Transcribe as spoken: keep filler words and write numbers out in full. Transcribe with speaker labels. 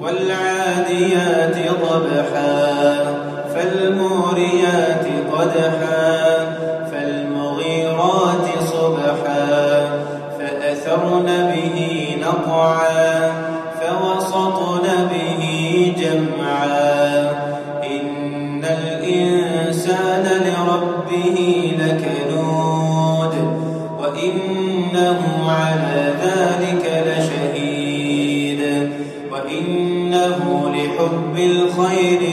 Speaker 1: والعاديات ضبحا فالموريات قدحا فالمغيرات صبحا فأثرن به نقعا فوسطن به جمعا إن الإنسان لربه لكنود وإنه على ذلك لشهيد وإنه لحب الخير